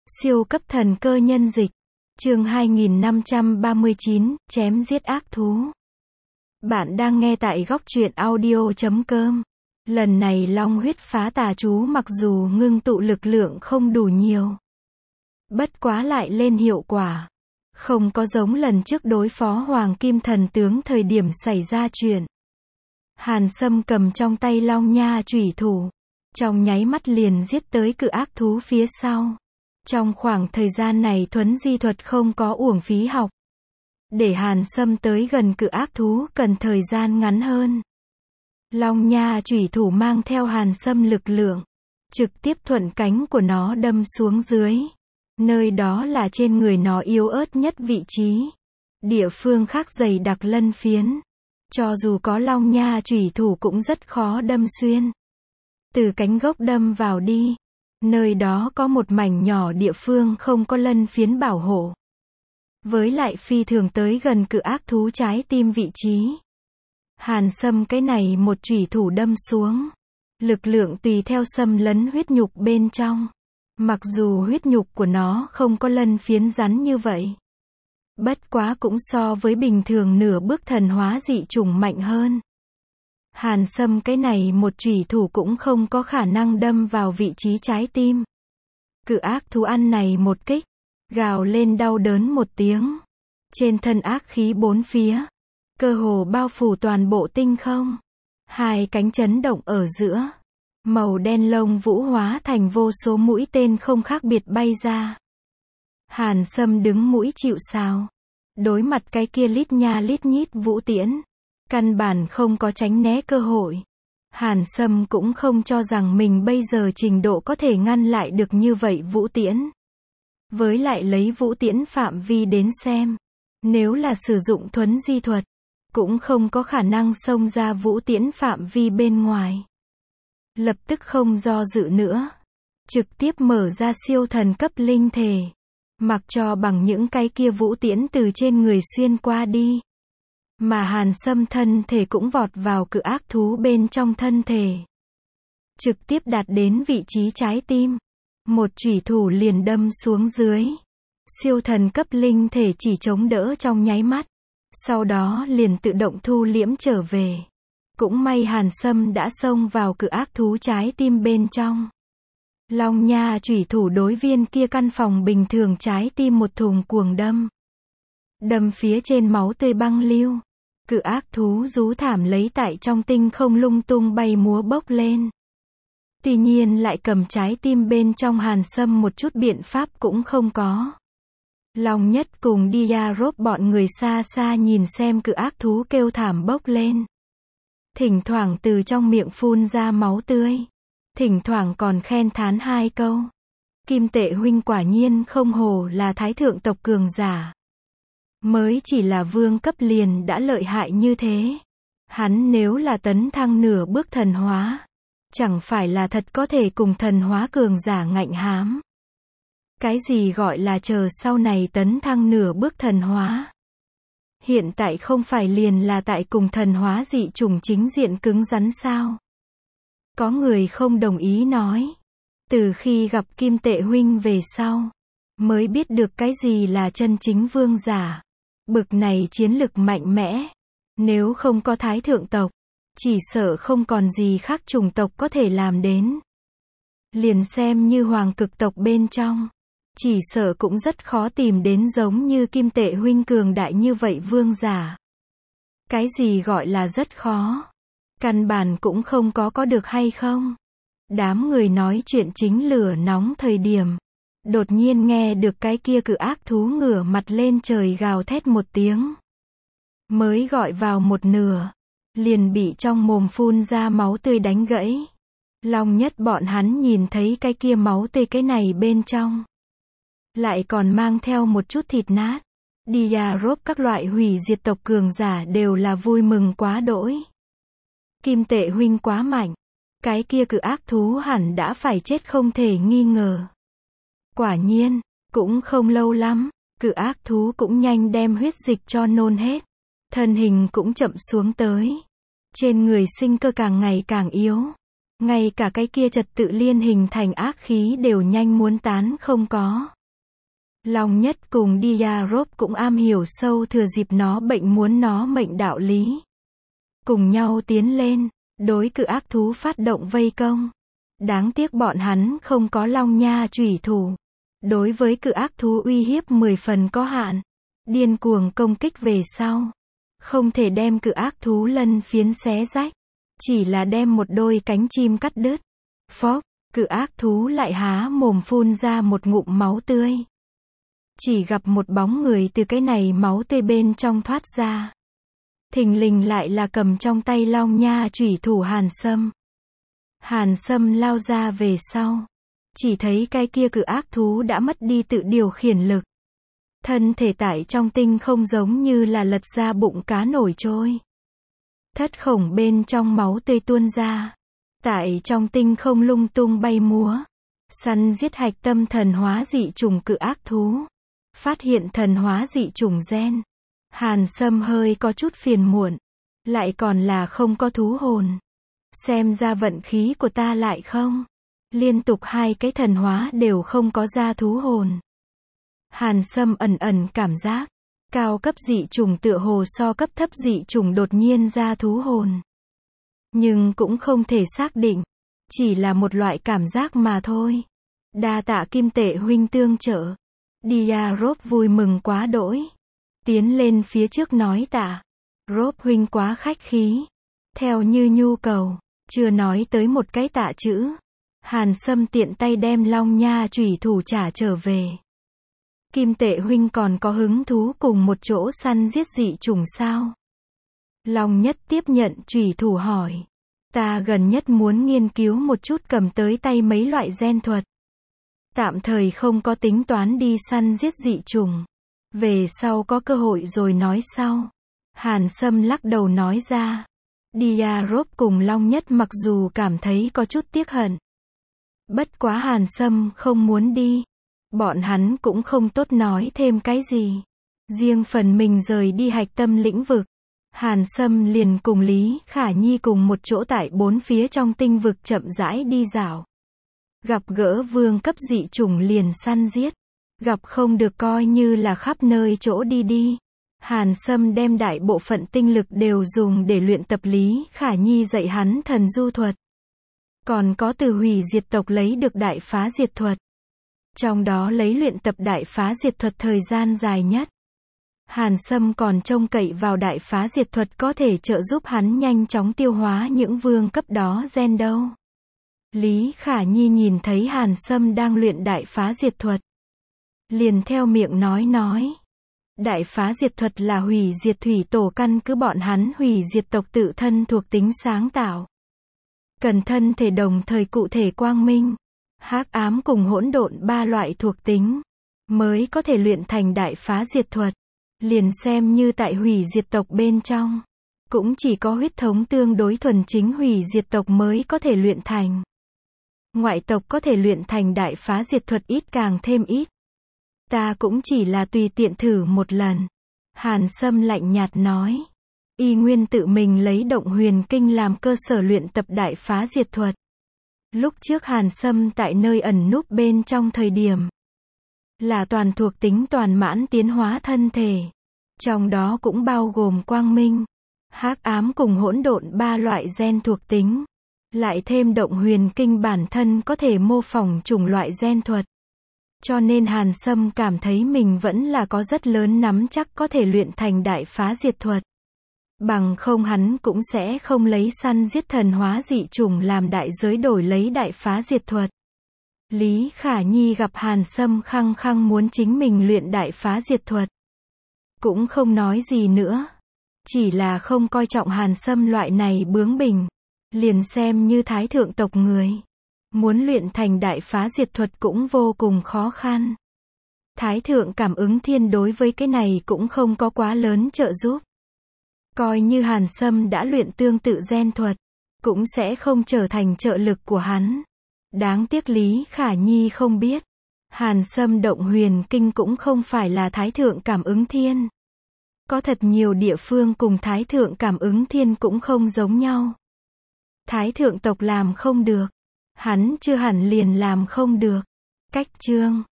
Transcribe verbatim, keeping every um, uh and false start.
Siêu cấp thần cơ nhân dịch. Chương hai nghìn năm trăm ba mươi chín, chém giết ác thú. Bạn đang nghe tại góc truyện audio chấm com. Lần này long huyết phá tà chú mặc dù ngưng tụ lực lượng không đủ nhiều, bất quá lại lên hiệu quả. Không có giống lần trước đối phó Hoàng Kim Thần Tướng thời điểm xảy ra chuyện. Hàn Sâm cầm trong tay long nha chủy thủ, trong nháy mắt liền giết tới cự ác thú phía sau. Trong khoảng thời gian này thuấn di thuật không có uổng phí học. Để Hàn Sâm tới gần cự ác thú cần thời gian ngắn hơn. Long nha chủy thủ mang theo Hàn Sâm lực lượng, trực tiếp thuận cánh của nó đâm xuống dưới. Nơi đó là trên người nó yếu ớt nhất vị trí. Địa phương khác dày đặc lân phiến. Cho dù có long nha chủy thủ cũng rất khó đâm xuyên. Từ cánh gốc đâm vào đi. Nơi đó có một mảnh nhỏ địa phương không có lân phiến bảo hộ. Với lại phi thường tới gần cự ác thú trái tim vị trí. Hàn Sâm cái này một chủy thủ đâm xuống. Lực lượng tùy theo xâm lấn huyết nhục bên trong. Mặc dù huyết nhục của nó không có lân phiến rắn như vậy. Bất quá cũng so với bình thường nửa bước thần hóa dị chủng mạnh hơn. Hàn Sâm cái này một chủy thủ cũng không có khả năng đâm vào vị trí trái tim. Cự ác thú ăn này một kích, gào lên đau đớn một tiếng. Trên thân ác khí bốn phía, cơ hồ bao phủ toàn bộ tinh không. Hai cánh chấn động ở giữa. Màu đen lông vũ hóa thành vô số mũi tên không khác biệt bay ra. Hàn Sâm đứng mũi chịu sào. Đối mặt cái kia lít nha lít nhít vũ tiễn. Căn bản không có tránh né cơ hội. Hàn Sâm cũng không cho rằng mình bây giờ trình độ có thể ngăn lại được như vậy vũ tiễn. Với lại lấy vũ tiễn phạm vi đến xem. Nếu là sử dụng thuấn di thuật, cũng không có khả năng xông ra vũ tiễn phạm vi bên ngoài. Lập tức không do dự nữa. Trực tiếp mở ra siêu thần cấp linh thể. Mặc cho bằng những cái kia vũ tiễn từ trên người xuyên qua đi. Mà Hàn Sâm thân thể cũng vọt vào cự ác thú bên trong thân thể. Trực tiếp đạt đến vị trí trái tim. Một chủy thủ liền đâm xuống dưới. Siêu thần cấp linh thể chỉ chống đỡ trong nháy mắt. Sau đó liền tự động thu liễm trở về. Cũng may Hàn Sâm đã xông vào cự ác thú trái tim bên trong. Long nha chủy thủ đối viên kia căn phòng bình thường trái tim một thùng cuồng đâm. Đâm phía trên máu tươi băng lưu. Cự ác thú rú thảm lấy tại trong tinh không lung tung bay múa bốc lên. Tuy nhiên lại cầm trái tim bên trong Hàn Sâm một chút biện pháp cũng không có. Long Nhất cùng Diarop bọn người xa xa nhìn xem cự ác thú kêu thảm bốc lên. Thỉnh thoảng từ trong miệng phun ra máu tươi. Thỉnh thoảng còn khen thán hai câu. Kim Tệ huynh quả nhiên không hổ là thái thượng tộc cường giả. Mới chỉ là vương cấp liền đã lợi hại như thế. Hắn nếu là tấn thăng nửa bước thần hóa, chẳng phải là thật có thể cùng thần hóa cường giả ngạnh hám. Cái gì gọi là chờ sau này tấn thăng nửa bước thần hóa? Hiện tại không phải liền là tại cùng thần hóa dị chủng chính diện cứng rắn sao? Có người không đồng ý nói. Từ khi gặp Kim Tệ huynh về sau, mới biết được cái gì là chân chính vương giả. Bực này chiến lực mạnh mẽ. Nếu không có thái thượng tộc, chỉ sợ không còn gì khác chủng tộc có thể làm đến. Liền xem như hoàng cực tộc bên trong, chỉ sợ cũng rất khó tìm đến giống như Kim Tệ huynh cường đại như vậy vương giả. Cái gì gọi là rất khó? Căn bản cũng không có có được hay không? Đám người nói chuyện chính lửa nóng thời điểm. Đột nhiên nghe được cái kia cự ác thú ngửa mặt lên trời gào thét một tiếng. Mới gọi vào một nửa. Liền bị trong mồm phun ra máu tươi đánh gãy. Long Nhất bọn hắn nhìn thấy cái kia máu tươi cái này bên trong. Lại còn mang theo một chút thịt nát. Diarop các loại hủy diệt tộc cường giả đều là vui mừng quá đỗi. Kim Tệ huynh quá mạnh. Cái kia cự ác thú hẳn đã phải chết không thể nghi ngờ. Quả nhiên, cũng không lâu lắm, cự ác thú cũng nhanh đem huyết dịch cho nôn hết. Thân hình cũng chậm xuống tới. Trên người sinh cơ càng ngày càng yếu. Ngay cả cái kia trật tự liên hình thành ác khí đều nhanh muốn tán không có. Long Nhất cùng Diarop cũng am hiểu sâu thừa dịp nó bệnh muốn nó mệnh đạo lý. Cùng nhau tiến lên, đối cự ác thú phát động vây công. Đáng tiếc bọn hắn không có long nha chủy thủ. Đối với cự ác thú uy hiếp mười phần có hạn. Điên cuồng công kích về sau. Không thể đem cự ác thú lân phiến xé rách. Chỉ là đem một đôi cánh chim cắt đứt. Phốc, cự ác thú lại há mồm phun ra một ngụm máu tươi. Chỉ gặp một bóng người từ cái này máu tươi bên trong thoát ra. Thình lình lại là cầm trong tay long nha chủy thủ Hàn Sâm. Hàn Sâm lao ra về sau. Chỉ thấy cái kia cự ác thú đã mất đi tự điều khiển lực. Thân thể tại trong tinh không giống như là lật ra bụng cá nổi trôi. Thất khổng bên trong máu tươi tuôn ra. Tại trong tinh không lung tung bay múa. Săn giết hạch tâm thần hóa dị chủng cự ác thú. Phát hiện thần hóa dị chủng gen. Hàn Sâm hơi có chút phiền muộn. Lại còn là không có thú hồn. Xem ra vận khí của ta lại không. Liên tục hai cái thần hóa đều không có ra thú hồn. Hàn Sâm ẩn ẩn cảm giác. Cao cấp dị chủng tựa hồ so cấp thấp dị chủng đột nhiên ra thú hồn. Nhưng cũng không thể xác định. Chỉ là một loại cảm giác mà thôi. Đa tạ Kim Tệ huynh tương trợ. Diarop vui mừng quá đỗi. Tiến lên phía trước nói tạ. Rop huynh quá khách khí. Theo như nhu cầu. Chưa nói tới một cái tạ chữ. Hàn Sâm tiện tay đem long nha chủy thủ trả trở về. Kim Tệ huynh còn có hứng thú cùng một chỗ săn giết dị chủng sao? Long Nhất tiếp nhận chủy thủ hỏi. Ta gần nhất muốn nghiên cứu một chút cầm tới tay mấy loại gen thuật. Tạm thời không có tính toán đi săn giết dị chủng. Về sau có cơ hội rồi nói sau. Hàn Sâm lắc đầu nói ra. Diarop cùng Long Nhất mặc dù cảm thấy có chút tiếc hận. Bất quá Hàn Sâm không muốn đi. Bọn hắn cũng không tốt nói thêm cái gì. Riêng phần mình rời đi hạch tâm lĩnh vực. Hàn Sâm liền cùng Lý Khả Nhi cùng một chỗ tại bốn phía trong tinh vực chậm rãi đi dạo. Gặp gỡ vương cấp dị chủng liền săn giết. Gặp không được coi như là khắp nơi chỗ đi đi. Hàn Sâm đem đại bộ phận tinh lực đều dùng để luyện tập Lý Khả Nhi dạy hắn thần du thuật. Còn có từ hủy diệt tộc lấy được đại phá diệt thuật. Trong đó lấy luyện tập đại phá diệt thuật thời gian dài nhất. Hàn Sâm còn trông cậy vào đại phá diệt thuật có thể trợ giúp hắn nhanh chóng tiêu hóa những vương cấp đó gen đâu. Lý Khả Nhi nhìn thấy Hàn Sâm đang luyện đại phá diệt thuật. Liền theo miệng nói nói. Đại phá diệt thuật là hủy diệt thủy tổ căn cứ bọn hắn hủy diệt tộc tự thân thuộc tính sáng tạo. Cần thân thể đồng thời cụ thể quang minh, hắc ám cùng hỗn độn ba loại thuộc tính. Mới có thể luyện thành đại phá diệt thuật. Liền xem như tại hủy diệt tộc bên trong. Cũng chỉ có huyết thống tương đối thuần chính hủy diệt tộc mới có thể luyện thành. Ngoại tộc có thể luyện thành đại phá diệt thuật ít càng thêm ít. Ta cũng chỉ là tùy tiện thử một lần. Hàn Sâm lạnh nhạt nói. Y nguyên tự mình lấy động huyền kinh làm cơ sở luyện tập đại phá diệt thuật. Lúc trước Hàn Sâm tại nơi ẩn núp bên trong thời điểm. Là toàn thuộc tính toàn mãn tiến hóa thân thể. Trong đó cũng bao gồm quang minh, hắc ám cùng hỗn độn ba loại gen thuộc tính. Lại thêm động huyền kinh bản thân có thể mô phỏng chủng loại gen thuật. Cho nên Hàn Sâm cảm thấy mình vẫn là có rất lớn nắm chắc có thể luyện thành đại phá diệt thuật. Bằng không hắn cũng sẽ không lấy săn giết thần hóa dị chủng làm đại giới đổi lấy đại phá diệt thuật. Lý Khả Nhi gặp Hàn Sâm khăng khăng muốn chính mình luyện đại phá diệt thuật. Cũng không nói gì nữa. Chỉ là không coi trọng Hàn Sâm loại này bướng bỉnh. Liền xem như thái thượng tộc người. Muốn luyện thành đại phá diệt thuật cũng vô cùng khó khăn. Thái thượng cảm ứng thiên đối với cái này cũng không có quá lớn trợ giúp. Coi như Hàn Sâm đã luyện tương tự gen thuật. Cũng sẽ không trở thành trợ lực của hắn. Đáng tiếc Lý Khả Nhi không biết. Hàn Sâm động huyền kinh cũng không phải là thái thượng cảm ứng thiên. Có thật nhiều địa phương cùng thái thượng cảm ứng thiên cũng không giống nhau. Thái thượng tộc làm không được. Hắn chưa hẳn liền làm không được. Cách chương